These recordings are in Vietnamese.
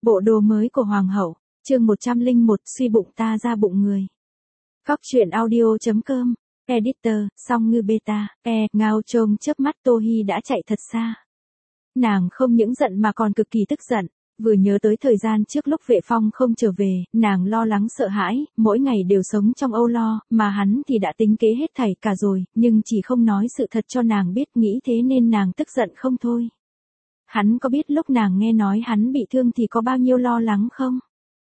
Bộ đồ mới của Hoàng hậu, chương 101, suy bụng ta ra bụng người. Góc truyện audio.com, editor, song ngư beta, ngao trông chớp mắt Tô Hi đã chạy thật xa. Nàng không những giận mà còn cực kỳ tức giận, vừa nhớ tới thời gian trước lúc Vệ Phong không trở về, nàng lo lắng sợ hãi, mỗi ngày đều sống trong âu lo, mà hắn thì đã tính kế hết thảy cả rồi, nhưng chỉ không nói sự thật cho nàng biết, nghĩ thế nên nàng tức giận không thôi. Hắn có biết lúc nàng nghe nói hắn bị thương thì có bao nhiêu lo lắng không?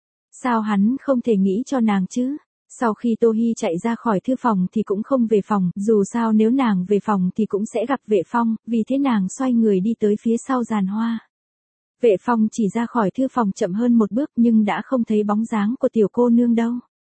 Sao hắn không thể nghĩ cho nàng chứ? Sau khi Tô Hi chạy ra khỏi thư phòng thì cũng không về phòng, dù sao nếu nàng về phòng thì cũng sẽ gặp Vệ Phong, vì thế nàng xoay người đi tới phía sau giàn hoa. Vệ Phong chỉ ra khỏi thư phòng chậm hơn một bước nhưng đã không thấy bóng dáng của tiểu cô nương đâu.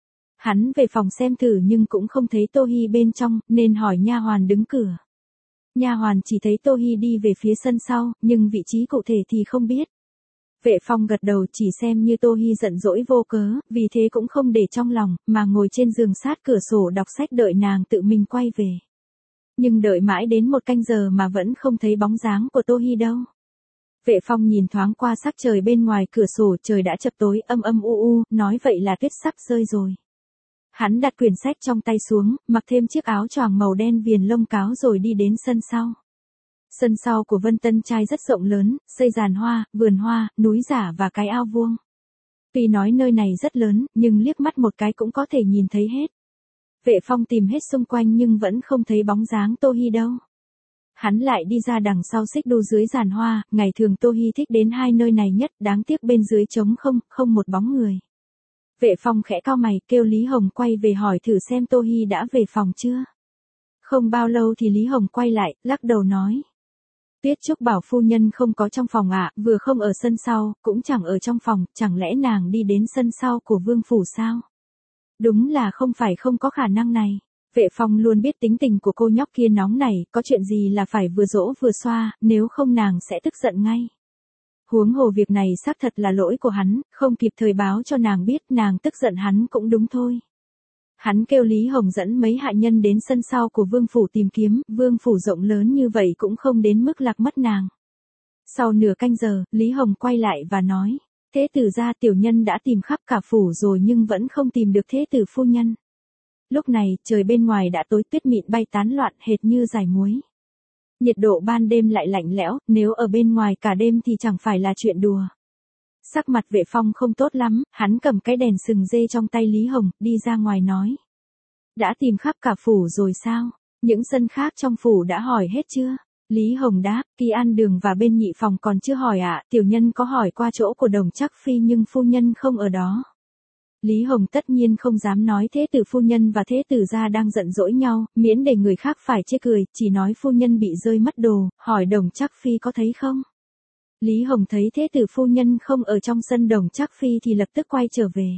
Hắn về phòng xem thử nhưng cũng không thấy Tô Hi bên trong, nên hỏi nha hoàn đứng cửa. Nha hoàn chỉ thấy Tô Hi đi về phía sân sau, nhưng vị trí cụ thể thì không biết. Vệ Phong gật đầu chỉ xem như Tô Hi giận dỗi vô cớ, vì thế cũng không để trong lòng, mà ngồi trên giường sát cửa sổ đọc sách đợi nàng tự mình quay về. Nhưng đợi mãi đến 1 canh giờ mà vẫn không thấy bóng dáng của Tô Hi đâu. Vệ Phong nhìn thoáng qua sắc trời bên ngoài cửa sổ, trời đã chập tối âm âm u, nói vậy là tuyết sắp rơi rồi. Hắn đặt quyển sách trong tay xuống, mặc thêm chiếc áo choàng màu đen viền lông cáo rồi đi đến sân sau. Sân sau của Vân Tân Trai rất rộng lớn, xây giàn hoa, vườn hoa, núi giả và cái ao vuông. Tuy nói nơi này rất lớn, nhưng liếc mắt một cái cũng có thể nhìn thấy hết. Vệ Phong tìm hết xung quanh nhưng vẫn không thấy bóng dáng Tô Hi đâu. Hắn lại đi ra đằng sau xích đu dưới giàn hoa, ngày thường Tô Hi thích đến hai nơi này nhất, đáng tiếc bên dưới trống không một bóng người. Vệ Phong khẽ cau mày, kêu Lý Hồng quay về hỏi thử xem Tô Hi đã về phòng chưa. Không bao lâu thì Lý Hồng quay lại, lắc đầu nói. Tuyết Trúc bảo phu nhân không có trong phòng ạ, vừa không ở sân sau, cũng chẳng ở trong phòng, chẳng lẽ nàng đi đến sân sau của vương phủ sao? Đúng là không phải không có khả năng này. Vệ Phong luôn biết tính tình của cô nhóc kia nóng này, có chuyện gì là phải vừa dỗ vừa xoa, nếu không nàng sẽ tức giận ngay. Huống hồ việc này xác thật là lỗi của hắn, không kịp thời báo cho nàng biết, nàng tức giận hắn cũng đúng thôi. Hắn kêu Lý Hồng dẫn mấy hạ nhân đến sân sau của vương phủ tìm kiếm, vương phủ rộng lớn như vậy cũng không đến mức lạc mất nàng. Sau nửa canh giờ, Lý Hồng quay lại và nói, thế tử gia tiểu nhân đã tìm khắp cả phủ rồi nhưng vẫn không tìm được thế tử phu nhân. Lúc này, trời bên ngoài đã tối, tuyết mịn bay tán loạn hệt như dải muối. Nhiệt độ ban đêm lại lạnh lẽo, nếu ở bên ngoài cả đêm thì chẳng phải là chuyện đùa. Sắc mặt Vệ Phong không tốt lắm, hắn cầm cái đèn sừng dê trong tay Lý Hồng, đi ra ngoài nói. Đã tìm khắp cả phủ rồi sao? Những sân khác trong phủ đã hỏi hết chưa? Lý Hồng đáp, Kỳ An Đường và bên nhị phòng còn chưa hỏi ạ, tiểu nhân có hỏi qua chỗ của Đồng Trắc Phi nhưng phu nhân không ở đó. Lý Hồng tất nhiên không dám nói thế tử phu nhân và thế tử gia đang giận dỗi nhau, miễn để người khác phải chê cười, chỉ nói phu nhân bị rơi mất đồ, hỏi Đồng Trắc Phi có thấy không? Lý Hồng thấy thế tử phu nhân không ở trong sân Đồng Trắc Phi thì lập tức quay trở về.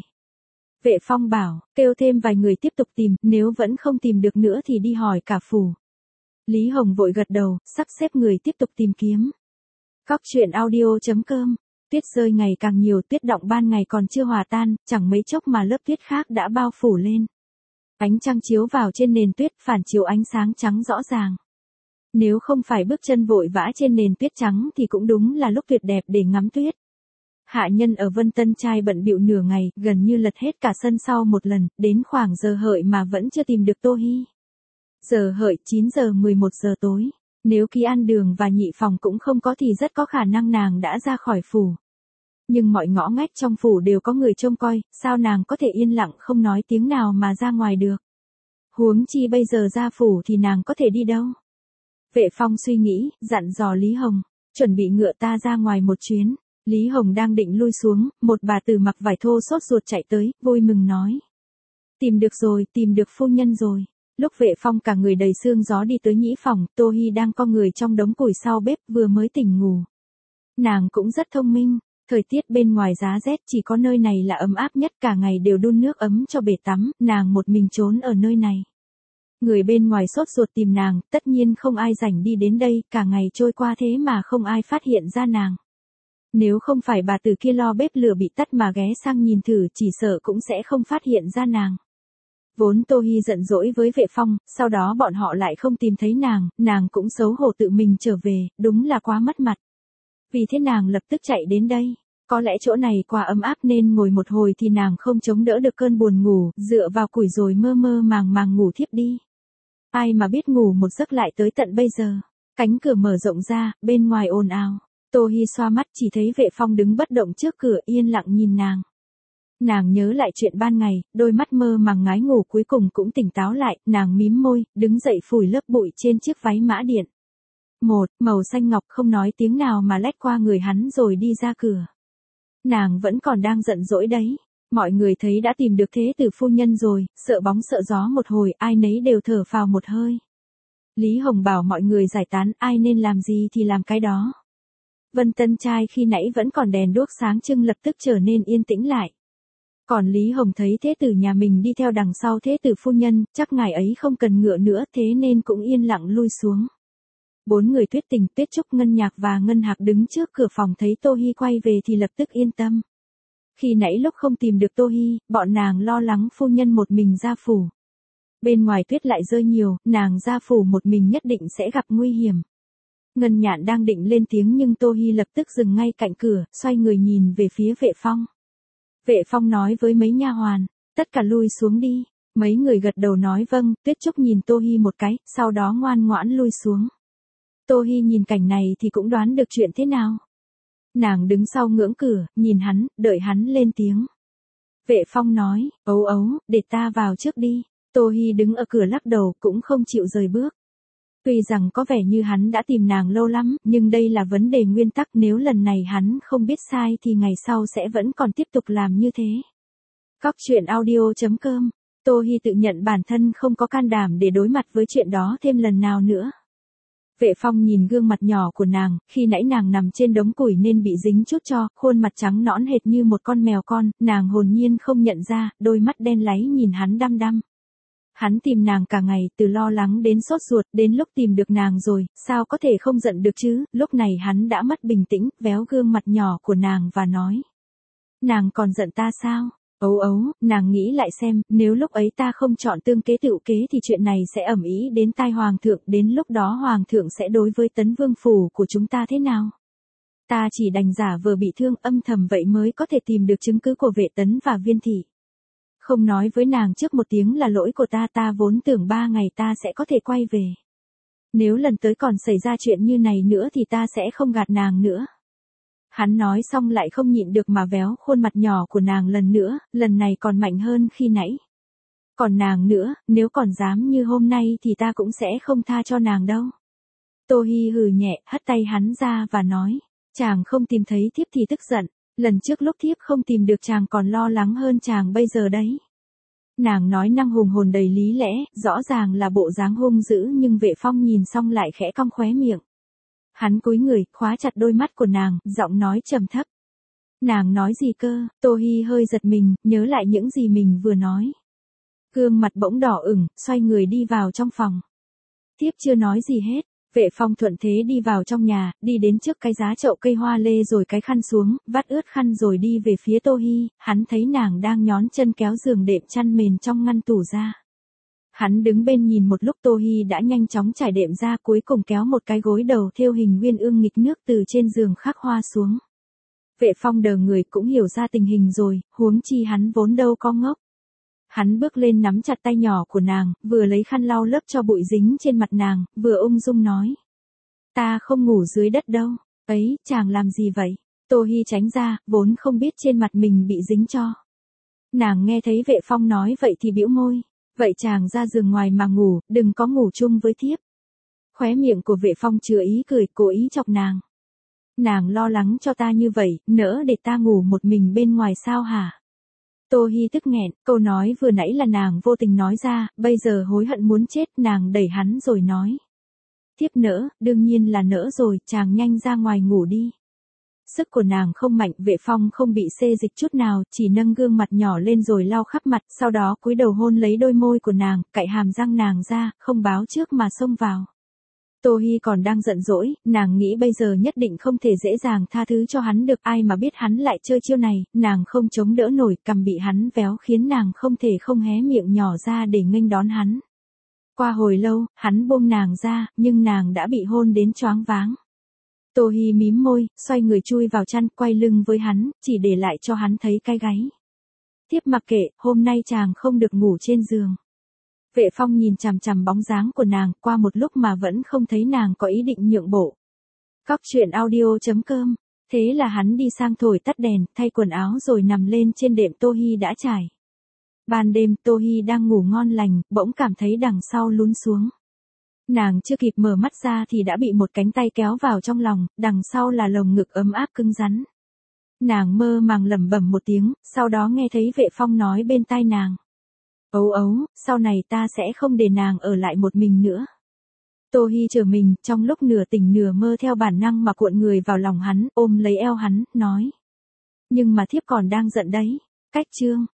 Vệ Phong bảo, kêu thêm vài người tiếp tục tìm, nếu vẫn không tìm được nữa thì đi hỏi cả phủ. Lý Hồng vội gật đầu, sắp xếp người tiếp tục tìm kiếm. Góc truyện audio.com. Tuyết rơi ngày càng nhiều, tuyết đọng ban ngày còn chưa hòa tan, chẳng mấy chốc mà lớp tuyết khác đã bao phủ lên. Ánh trăng chiếu vào trên nền tuyết, phản chiếu ánh sáng trắng rõ ràng. Nếu không phải bước chân vội vã trên nền tuyết trắng thì cũng đúng là lúc tuyệt đẹp để ngắm tuyết. Hạ nhân ở Vân Tân Trai bận bịu nửa ngày, gần như lật hết cả sân sau một lần, đến khoảng giờ hợi mà vẫn chưa tìm được Tô Hi. Giờ hợi 9 giờ 11 giờ tối. Nếu Kỳ An Đường và nhị phòng cũng không có thì rất có khả năng nàng đã ra khỏi phủ. Nhưng mọi ngõ ngách trong phủ đều có người trông coi, sao nàng có thể yên lặng không nói tiếng nào mà ra ngoài được. Huống chi bây giờ ra phủ thì nàng có thể đi đâu. Vệ Phong suy nghĩ, dặn dò Lý Hồng, chuẩn bị ngựa ta ra ngoài một chuyến. Lý Hồng đang định lui xuống, một bà tử mặc vải thô sốt ruột chạy tới, vui mừng nói. Tìm được rồi, tìm được phu nhân rồi. Lúc Vệ Phong cả người đầy sương gió đi tới nhĩ phòng, Tô Hi đang co người trong đống củi sau bếp vừa mới tỉnh ngủ. Nàng cũng rất thông minh, thời tiết bên ngoài giá rét chỉ có nơi này là ấm áp nhất, cả ngày đều đun nước ấm cho bể tắm, nàng một mình trốn ở nơi này. Người bên ngoài sốt ruột tìm nàng, tất nhiên không ai rảnh đi đến đây, cả ngày trôi qua thế mà không ai phát hiện ra nàng. Nếu không phải bà tử kia lo bếp lửa bị tắt mà ghé sang nhìn thử chỉ sợ cũng sẽ không phát hiện ra nàng. Vốn Tô Hi giận dỗi với Vệ Phong, sau đó bọn họ lại không tìm thấy nàng cũng xấu hổ tự mình trở về, đúng là quá mất mặt. Vì thế nàng lập tức chạy đến đây. Có lẽ chỗ này quá ấm áp nên ngồi một hồi thì nàng không chống đỡ được cơn buồn ngủ, dựa vào củi rồi mơ mơ màng màng ngủ thiếp đi. Ai mà biết ngủ một giấc lại tới tận bây giờ. Cánh cửa mở rộng ra, bên ngoài ồn ào. Tô Hi xoa mắt chỉ thấy Vệ Phong đứng bất động trước cửa yên lặng nhìn nàng. Nàng nhớ lại chuyện ban ngày, đôi mắt mơ màng ngái ngủ cuối cùng cũng tỉnh táo lại, nàng mím môi, đứng dậy phủi lớp bụi trên chiếc váy mã điện. Màu xanh ngọc không nói tiếng nào mà lách qua người hắn rồi đi ra cửa. Nàng vẫn còn đang giận dỗi đấy. Mọi người thấy đã tìm được thế tử phu nhân rồi, sợ bóng sợ gió một hồi, ai nấy đều thở phào một hơi. Lý Hồng bảo mọi người giải tán, ai nên làm gì thì làm cái đó. Vân Tân Trai khi nãy vẫn còn đèn đuốc sáng trưng lập tức trở nên yên tĩnh lại. Còn Lý Hồng thấy thế tử nhà mình đi theo đằng sau thế tử phu nhân, chắc ngài ấy không cần ngựa nữa thế nên cũng yên lặng lui xuống. 4 người Tuyết Tình, Tuyết Trúc, Ngân Nhạc và Ngân Hạc đứng trước cửa phòng thấy Tô Hi quay về thì lập tức yên tâm. Khi nãy lúc không tìm được Tô Hi, bọn nàng lo lắng phu nhân một mình ra phủ. Bên ngoài tuyết lại rơi nhiều, nàng ra phủ một mình nhất định sẽ gặp nguy hiểm. Ngân Nhạn đang định lên tiếng nhưng Tô Hi lập tức dừng ngay cạnh cửa, xoay người nhìn về phía Vệ Phong. Vệ Phong nói với mấy nha hoàn, tất cả lui xuống đi. Mấy người gật đầu nói vâng, Tuyết Trúc nhìn Tô Hi một cái, sau đó ngoan ngoãn lui xuống. Tô Hi nhìn cảnh này thì cũng đoán được chuyện thế nào. Nàng đứng sau ngưỡng cửa, nhìn hắn, đợi hắn lên tiếng. Vệ Phong nói, ấu, để ta vào trước đi. Tô Hi đứng ở cửa lắc đầu cũng không chịu rời bước. Tuy rằng có vẻ như hắn đã tìm nàng lâu lắm, nhưng đây là vấn đề nguyên tắc, nếu lần này hắn không biết sai thì ngày sau sẽ vẫn còn tiếp tục làm như thế. Cóc truyện audio.com. Tô Hi tự nhận bản thân không có can đảm để đối mặt với chuyện đó thêm lần nào nữa. Vệ Phong nhìn gương mặt nhỏ của nàng, khi nãy nàng nằm trên đống củi nên bị dính chút tro, khuôn mặt trắng nõn hệt như một con mèo con, nàng hồn nhiên không nhận ra, đôi mắt đen láy nhìn hắn đăm đăm. Hắn tìm nàng cả ngày, từ lo lắng đến sốt ruột, đến lúc tìm được nàng rồi, sao có thể không giận được chứ, lúc này hắn đã mất bình tĩnh, véo gương mặt nhỏ của nàng và nói. Nàng còn giận ta sao? Ấu, nàng nghĩ lại xem, nếu lúc ấy ta không chọn tương kế tựu kế thì chuyện này sẽ ầm ĩ đến tai hoàng thượng, đến lúc đó hoàng thượng sẽ đối với Tấn Vương phủ của chúng ta thế nào? Ta chỉ đành giả vờ bị thương âm thầm vậy mới có thể tìm được chứng cứ của Vệ Tấn và Viên thị. Không nói với nàng trước một tiếng là lỗi của ta vốn tưởng 3 ngày ta sẽ có thể quay về. Nếu lần tới còn xảy ra chuyện như này nữa thì ta sẽ không gạt nàng nữa. Hắn nói xong lại không nhịn được mà véo khuôn mặt nhỏ của nàng lần nữa, lần này còn mạnh hơn khi nãy. Còn nàng nữa, nếu còn dám như hôm nay thì ta cũng sẽ không tha cho nàng đâu. Tô Hi hừ nhẹ, hất tay hắn ra và nói, chàng không tìm thấy thiếp thì tức giận, lần trước lúc thiếp không tìm được chàng còn lo lắng hơn chàng bây giờ đấy. Nàng nói năng hùng hồn đầy lý lẽ, rõ ràng là bộ dáng hung dữ nhưng Vệ Phong nhìn xong lại khẽ cong khóe miệng. Hắn cúi người, khóa chặt đôi mắt của nàng, giọng nói trầm thấp. Nàng nói gì cơ? Tô Hi hơi giật mình, nhớ lại những gì mình vừa nói. Gương mặt bỗng đỏ ửng, xoay người đi vào trong phòng. Thiếp chưa nói gì hết. Vệ Phong thuận thế đi vào trong nhà, đi đến trước cái giá chậu cây hoa lê rồi cái khăn xuống, vắt ướt khăn rồi đi về phía Tô Hi, hắn thấy nàng đang nhón chân kéo giường đệm chăn mền trong ngăn tủ ra. Hắn đứng bên nhìn một lúc Tô Hi đã nhanh chóng trải đệm ra cuối cùng kéo một cái gối đầu thêu hình nguyên ương nghịch nước từ trên giường khắc hoa xuống. Vệ Phong đờ người cũng hiểu ra tình hình rồi, huống chi hắn vốn đâu có ngốc. Hắn bước lên nắm chặt tay nhỏ của nàng, vừa lấy khăn lau lớp cho bụi dính trên mặt nàng, vừa ung dung nói. Ta không ngủ dưới đất đâu. Ấy, chàng làm gì vậy? Tô Hi tránh ra, vốn không biết trên mặt mình bị dính cho. Nàng nghe thấy Vệ Phong nói vậy thì bĩu môi. Vậy chàng ra giường ngoài mà ngủ, đừng có ngủ chung với thiếp. Khóe miệng của Vệ Phong chứa ý cười, cố ý chọc nàng. Nàng lo lắng cho ta như vậy, nỡ để ta ngủ một mình bên ngoài sao hả? Tô Hi tức nghẹn, câu nói vừa nãy là nàng vô tình nói ra, bây giờ hối hận muốn chết, nàng đẩy hắn rồi nói. Thiếp nỡ, đương nhiên là nỡ rồi, chàng nhanh ra ngoài ngủ đi. Sức của nàng không mạnh, Vệ Phong không bị xê dịch chút nào, chỉ nâng gương mặt nhỏ lên rồi lau khắp mặt, sau đó cúi đầu hôn lấy đôi môi của nàng, cạy hàm răng nàng ra, không báo trước mà xông vào. Tô Hi còn đang giận dỗi, nàng nghĩ bây giờ nhất định không thể dễ dàng tha thứ cho hắn được, ai mà biết hắn lại chơi chiêu này, nàng không chống đỡ nổi, cằm bị hắn véo khiến nàng không thể không hé miệng nhỏ ra để nghênh đón hắn. Qua hồi lâu, hắn buông nàng ra, nhưng nàng đã bị hôn đến choáng váng. Tô Hi mím môi, xoay người chui vào chăn, quay lưng với hắn, chỉ để lại cho hắn thấy cái gáy. Tiếp mặc kệ, hôm nay chàng không được ngủ trên giường. Vệ Phong nhìn chằm chằm bóng dáng của nàng, qua một lúc mà vẫn không thấy nàng có ý định nhượng bộ. Cóc truyện audio.com. Thế là hắn đi sang thổi tắt đèn, thay quần áo rồi nằm lên trên đệm Tô Hi đã trải. Ban đêm Tô Hi đang ngủ ngon lành, bỗng cảm thấy đằng sau lún xuống. Nàng chưa kịp mở mắt ra thì đã bị một cánh tay kéo vào trong lòng, đằng sau là lồng ngực ấm áp cứng rắn. Nàng mơ màng lẩm bẩm một tiếng, sau đó nghe thấy Vệ Phong nói bên tai nàng. Ấu ấu, sau này ta sẽ không để nàng ở lại một mình nữa. Tô Hi trở mình, trong lúc nửa tỉnh nửa mơ theo bản năng mà cuộn người vào lòng hắn, ôm lấy eo hắn, nói. Nhưng mà thiếp còn đang giận đấy. Cách chương.